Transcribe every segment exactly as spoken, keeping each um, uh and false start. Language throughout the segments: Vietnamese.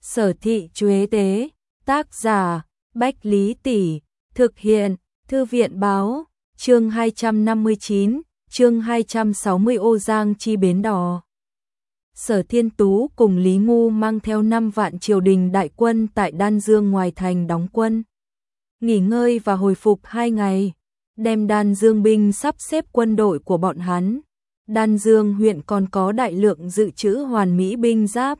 Sở Thị Chuế Tế, tác giả, Bách Lý Tỷ, thực hiện, Thư viện Báo, chương hai trăm năm mươi chín, chương hai trăm sáu mươi Ô Giang chi bến đò. Sở Thiên Tú cùng Lý Ngu mang theo năm vạn triều đình đại quân tại Đan Dương ngoài thành đóng quân. Nghỉ ngơi và hồi phục hai ngày, đem Đan Dương binh sắp xếp quân đội của bọn hắn. Đan Dương huyện còn có đại lượng dự trữ hoàn mỹ binh giáp,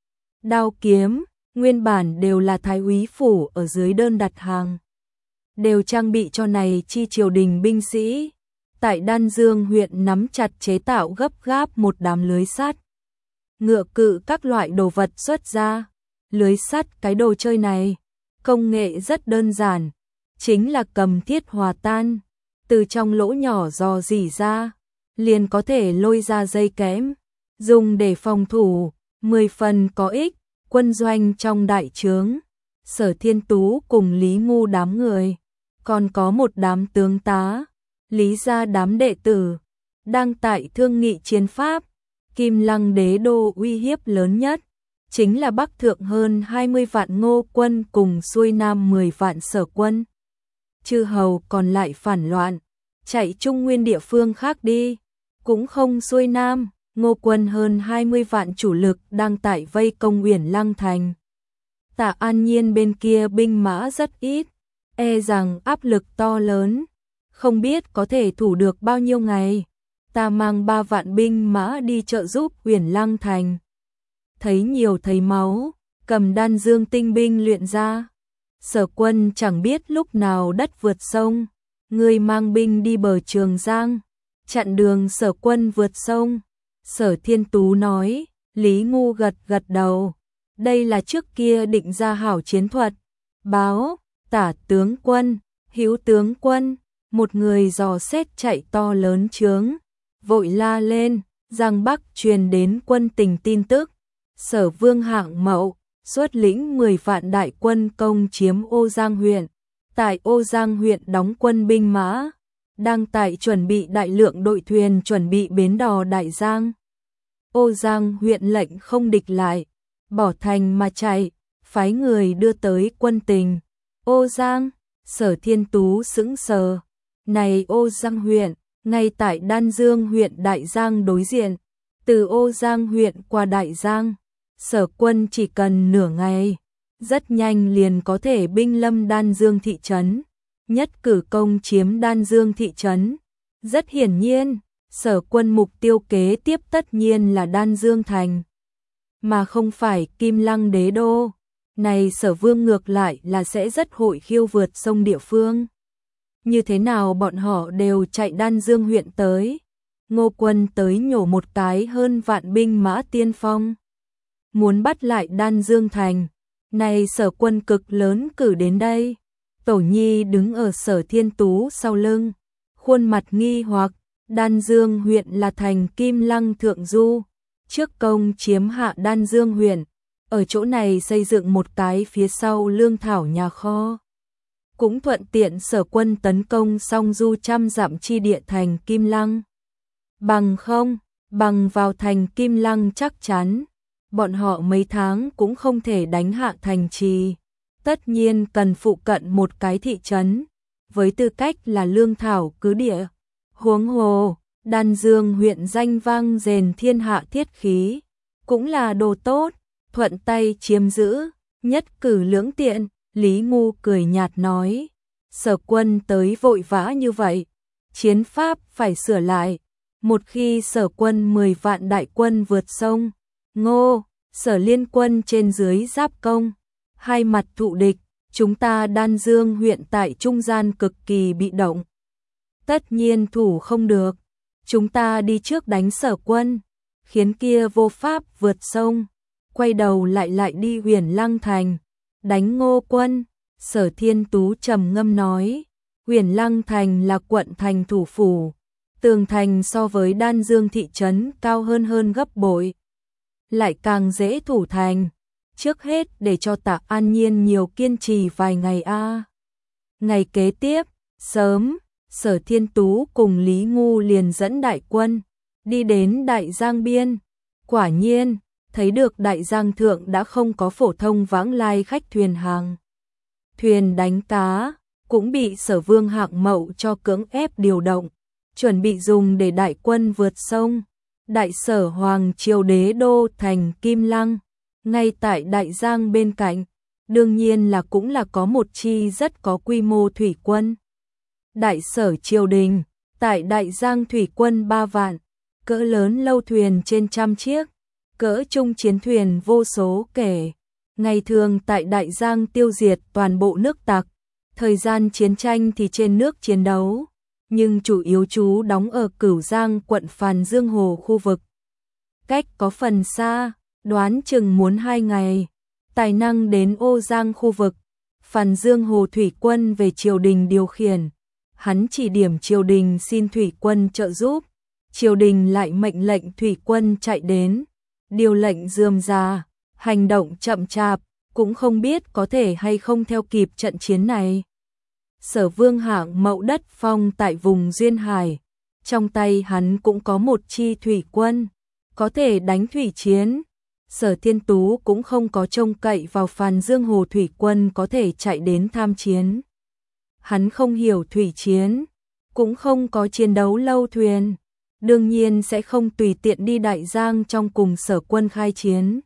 đao kiếm, nguyên bản đều là thái úy phủ ở dưới đơn đặt hàng, đều trang bị cho này chi triều đình binh sĩ. Tại Đan Dương huyện nắm chặt chế tạo gấp gáp một đám lưới sắt, ngựa cự các loại đồ vật xuất ra. Lưới sắt cái đồ chơi này, công nghệ rất đơn giản, chính là cầm thiết hòa tan, từ trong lỗ nhỏ dò dỉ ra, liền có thể lôi ra dây kẽm, dùng để phòng thủ, mười phần có ích. Quân doanh trong đại trướng, Sở Thiên Tú cùng Lý Ngu đám người, còn có một đám tướng tá, Lý gia đám đệ tử, đang tại thương nghị chiến pháp. Kim Lăng đế đô uy hiếp lớn nhất, chính là Bắc Thượng hơn hai mươi vạn Ngô quân cùng xuôi Nam mười vạn Sở quân. Chư hầu còn lại phản loạn, chạy Trung Nguyên địa phương khác đi, cũng không xuôi Nam. Ngô quân hơn hai mươi vạn chủ lực đang tại vây công Uyển Lăng thành. Tạ An Nhiên bên kia binh mã rất ít, e rằng áp lực to lớn, không biết có thể thủ được bao nhiêu ngày. Ta mang ba vạn binh mã đi trợ giúp Uyển Lăng thành. Thấy nhiều thấy máu, cầm Đan Dương tinh binh luyện ra. Sở quân chẳng biết lúc nào đất vượt sông, người mang binh đi bờ Trường Giang, chặn đường Sở quân vượt sông. Sở Thiên Tú nói. Lý Ngu gật gật đầu, đây là trước kia định ra hảo chiến thuật. Báo, Tả tướng quân, Hữu tướng quân, một người dò xét chạy to lớn trướng, vội la lên, Giang Bắc truyền đến quân tình tin tức. Sở Vương Hạng Mậu xuất lĩnh mười vạn đại quân công chiếm Ô Giang huyện, tại Ô Giang huyện đóng quân binh mã, đang tại chuẩn bị đại lượng đội thuyền chuẩn bị bến đò Đại Giang. Ô Giang huyện lệnh không địch lại, bỏ thành mà chạy, phái người đưa tới quân tình. Ô Giang, Sở Thiên Tú sững sờ, này Ô Giang huyện, ngay tại Đan Dương huyện Đại Giang đối diện, từ Ô Giang huyện qua Đại Giang, Sở quân chỉ cần nửa ngày, rất nhanh liền có thể binh lâm Đan Dương thị trấn, nhất cử công chiếm Đan Dương thị trấn. Rất hiển nhiên, Sở quân mục tiêu kế tiếp tất nhiên là Đan Dương thành, mà không phải Kim Lăng đế đô. Này Sở Vương ngược lại là sẽ rất hội khiêu vượt sông địa phương. Như thế nào bọn họ đều chạy Đan Dương huyện tới. Ngô quân tới nhổ một cái hơn vạn binh mã tiên phong, muốn bắt lại Đan Dương thành. Này Sở quân cực lớn cử đến đây. Tổ Nhi đứng ở Sở Thiên Tú sau lưng, khuôn mặt nghi hoặc. Đan Dương huyện là thành Kim Lăng thượng du, trước công chiếm hạ Đan Dương huyện, ở chỗ này xây dựng một cái phía sau lương thảo nhà kho, cũng thuận tiện Sở quân tấn công song du trăm dặm chi địa thành Kim Lăng. Bằng không, bằng vào thành Kim Lăng chắc chắn, bọn họ mấy tháng cũng không thể đánh hạ thành trì, tất nhiên cần phụ cận một cái thị trấn, với tư cách là lương thảo cứ địa. Huống hồ, Đan Dương huyện danh vang rền thiên hạ thiết khí, cũng là đồ tốt, thuận tay chiếm giữ, nhất cử lưỡng tiện. Lý Ngu cười nhạt nói, Sở quân tới vội vã như vậy, chiến pháp phải sửa lại. Một khi Sở quân mười vạn đại quân vượt sông, Ngô, Sở liên quân trên dưới giáp công, hai mặt thụ địch, chúng ta Đan Dương huyện tại trung gian cực kỳ bị động. Tất nhiên thủ không được, chúng ta đi trước đánh Sở quân, khiến kia vô pháp vượt sông, quay đầu lại lại đi Uyển Lăng thành, đánh Ngô quân. Sở Thiên Tú trầm ngâm nói, Uyển Lăng thành là quận thành thủ phủ, tường thành so với Đan Dương thị trấn cao hơn hơn gấp bội, lại càng dễ thủ thành. Trước hết để cho Tạ An Nhiên nhiều kiên trì vài ngày a. À. Ngày kế tiếp, sớm, Sở Thiên Tú cùng Lý Ngu liền dẫn đại quân đi đến Đại Giang biên. Quả nhiên, thấy được Đại Giang Thượng đã không có phổ thông vãng lai khách thuyền hàng. Thuyền đánh cá cũng bị Sở Vương Hạng Mậu cho cưỡng ép điều động, chuẩn bị dùng để đại quân vượt sông. Đại Sở Hoàng Triều đế đô thành Kim Lăng, ngay tại Đại Giang bên cạnh, đương nhiên là cũng là có một chi rất có quy mô thủy quân. Đại Sở Triều Đình, tại Đại Giang thủy quân ba vạn, cỡ lớn lâu thuyền trên trăm chiếc, cỡ trung chiến thuyền vô số kể. Ngày thường tại Đại Giang tiêu diệt toàn bộ nước Tặc, thời gian chiến tranh thì trên nước chiến đấu, nhưng chủ yếu trú đóng ở Cửu Giang quận Phàn Dương Hồ khu vực. Cách có phần xa, đoán chừng muốn hai ngày. Tài năng đến Ô Giang khu vực, Phàn Dương Hồ thủy quân về triều đình điều khiển. Hắn chỉ điểm triều đình xin thủy quân trợ giúp, triều đình lại mệnh lệnh thủy quân chạy đến. Điều lệnh rườm rà, hành động chậm chạp, cũng không biết có thể hay không theo kịp trận chiến này. Sở Vương Hạng Mậu đất phong tại vùng Duyên Hải, trong tay hắn cũng có một chi thủy quân, có thể đánh thủy chiến. Sở Thiên Tú cũng không có trông cậy vào Phàn Dương Hồ thủy quân có thể chạy đến tham chiến. Hắn không hiểu thủy chiến, cũng không có chiến đấu lâu thuyền, đương nhiên sẽ không tùy tiện đi Đại Giang trong cùng Sở quân khai chiến.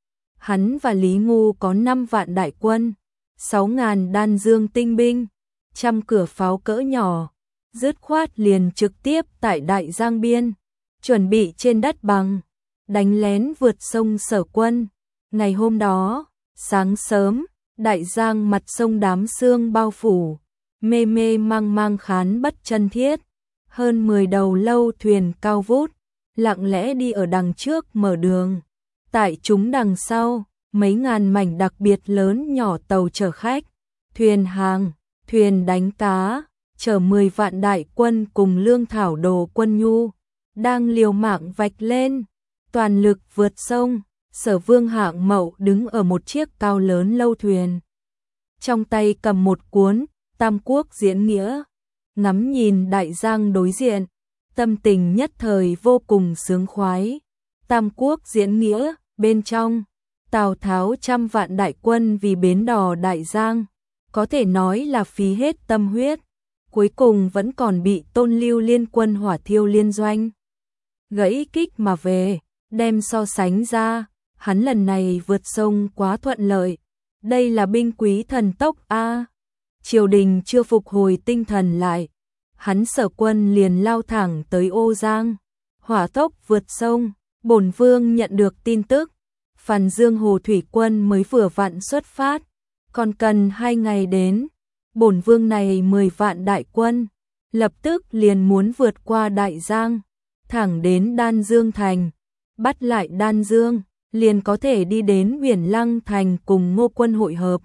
Hắn và Lý Ngu có năm vạn đại quân, sáu ngàn đan dương tinh binh, trăm cửa pháo cỡ nhỏ, dứt khoát liền trực tiếp tại Đại Giang biên, chuẩn bị trên đất bằng, đánh lén vượt sông Sở quân. Ngày hôm đó, sáng sớm, Đại Giang mặt sông đám sương bao phủ, mê mê mang mang khán bất chân thiết, hơn mười đầu lâu thuyền cao vút, lặng lẽ đi ở đằng trước mở đường. Tại chúng đằng sau, mấy ngàn mảnh đặc biệt lớn nhỏ tàu chở khách, thuyền hàng, thuyền đánh cá, chở mười vạn đại quân cùng lương thảo đồ quân nhu, đang liều mạng vạch lên, toàn lực vượt sông. Sở Vương Hạng Mậu đứng ở một chiếc cao lớn lâu thuyền, trong tay cầm một cuốn Tam Quốc diễn nghĩa, ngắm nhìn Đại Giang đối diện, tâm tình nhất thời vô cùng sướng khoái. Tam Quốc diễn nghĩa, bên trong, Tào Tháo trăm vạn đại quân vì bến đò Đại Giang, có thể nói là phí hết tâm huyết, cuối cùng vẫn còn bị Tôn Lưu liên quân hỏa thiêu liên doanh. Gãy kích mà về, đem so sánh ra, hắn lần này vượt sông quá thuận lợi, đây là binh quý thần tốc a. Triều đình chưa phục hồi tinh thần lại, hắn Sở quân liền lao thẳng tới Ô Giang, hỏa tốc vượt sông. Bổn vương nhận được tin tức, Phàn Dương Hồ thủy quân mới vừa vặn xuất phát, còn cần hai ngày đến. Bổn vương này mười vạn đại quân, lập tức liền muốn vượt qua Đại Giang, thẳng đến Đan Dương thành, bắt lại Đan Dương, liền có thể đi đến Huyền Lăng thành cùng Ngô quân hội hợp.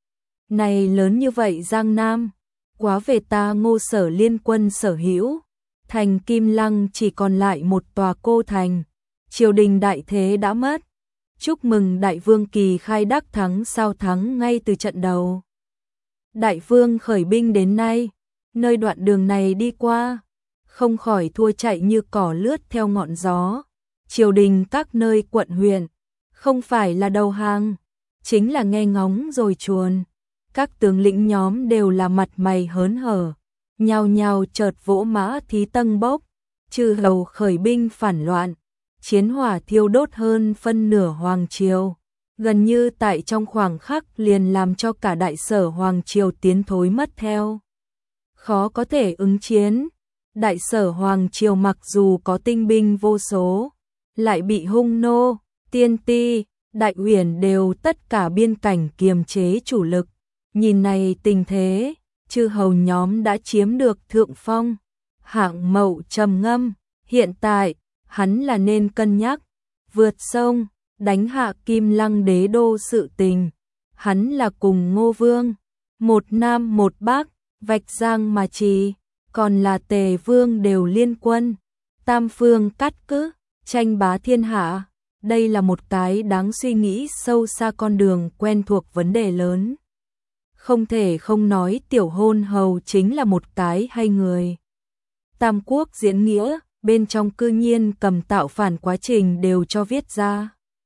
Này lớn như vậy Giang Nam, quá về ta Ngô Sở liên quân sở hữu, thành Kim Lăng chỉ còn lại một tòa cô thành. Triều đình đại thế đã mất. Chúc mừng Đại Vương Kỳ khai đắc thắng sao thắng ngay từ trận đầu. Đại Vương khởi binh đến nay, nơi đoạn đường này đi qua, không khỏi thua chạy như cỏ lướt theo ngọn gió. Triều đình các nơi quận huyện, không phải là đầu hàng, chính là nghe ngóng rồi chuồn. Các tướng lĩnh nhóm đều là mặt mày hớn hở, nhao nhao chợt vỗ mã thí tâng bốc, chư hầu khởi binh phản loạn. Chiến hỏa thiêu đốt hơn phân nửa Hoàng Triều, gần như tại trong khoảng khắc liền làm cho cả Đại Sở Hoàng Triều tiến thối mất theo. Khó có thể ứng chiến, Đại Sở Hoàng Triều mặc dù có tinh binh vô số, lại bị Hung nô, Tiên Ti, Đại Uyển đều tất cả biên cảnh kiềm chế chủ lực. Nhìn này tình thế, chư hầu nhóm đã chiếm được thượng phong. Hạng Mậu trầm ngâm, hiện tại hắn là nên cân nhắc vượt sông, đánh hạ Kim Lăng đế đô sự tình. Hắn là cùng Ngô Vương, một nam một bắc, vạch Giang mà trì, còn là Tề Vương đều liên quân, tam phương cắt cứ, tranh bá thiên hạ. Đây là một cái đáng suy nghĩ sâu xa con đường quen thuộc vấn đề lớn. Không thể không nói Tiểu Hôn Hầu chính là một cái hay người. Tam Quốc diễn nghĩa, bên trong cư nhiên cầm tạo phản quá trình đều cho viết ra.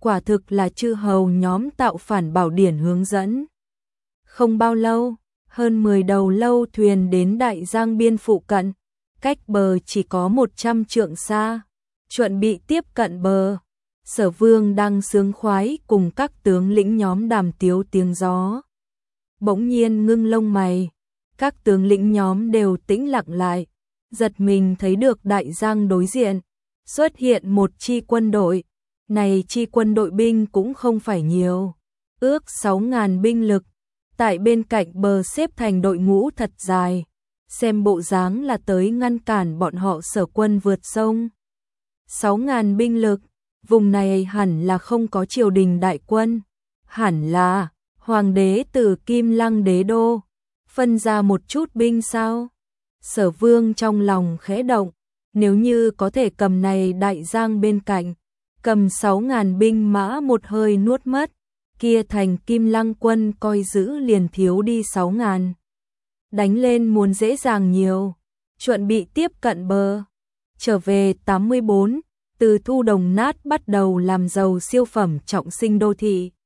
quả thực là chư hầu nhóm tạo phản Bảo Điển hướng dẫn. Không bao lâu, hơn mười đầu lâu thuyền đến Đại Giang biên phụ cận, cách bờ chỉ có một trăm trượng xa, chuẩn bị tiếp cận bờ. Sở Vương đang sướng khoái cùng các tướng lĩnh nhóm đàm tiếu tiếng gió. Bỗng nhiên ngưng lông mày, các tướng lĩnh nhóm đều tĩnh lặng lại, giật mình thấy được Đại Giang đối diện xuất hiện một chi quân đội. Này chi quân đội binh cũng không phải nhiều, ước sáu ngàn binh lực, tại bên cạnh bờ xếp thành đội ngũ thật dài, xem bộ dáng là tới ngăn cản bọn họ Sở quân vượt sông. Sáu ngàn binh lực, vùng này hẳn là không có triều đình đại quân, hẳn là hoàng đế từ Kim Lăng đế đô phân ra một chút binh sao? Sở Vương trong lòng khẽ động, nếu như có thể cầm này Đại Giang bên cạnh, cầm sáu ngàn binh mã một hơi nuốt mất, kia thành Kim Lăng quân coi giữ liền thiếu đi sáu ngàn. Đánh lên muốn dễ dàng nhiều, chuẩn bị tiếp cận bờ. Trở về tám mươi bốn, từ thu đồng nát bắt đầu làm giàu siêu phẩm trọng sinh đô thị.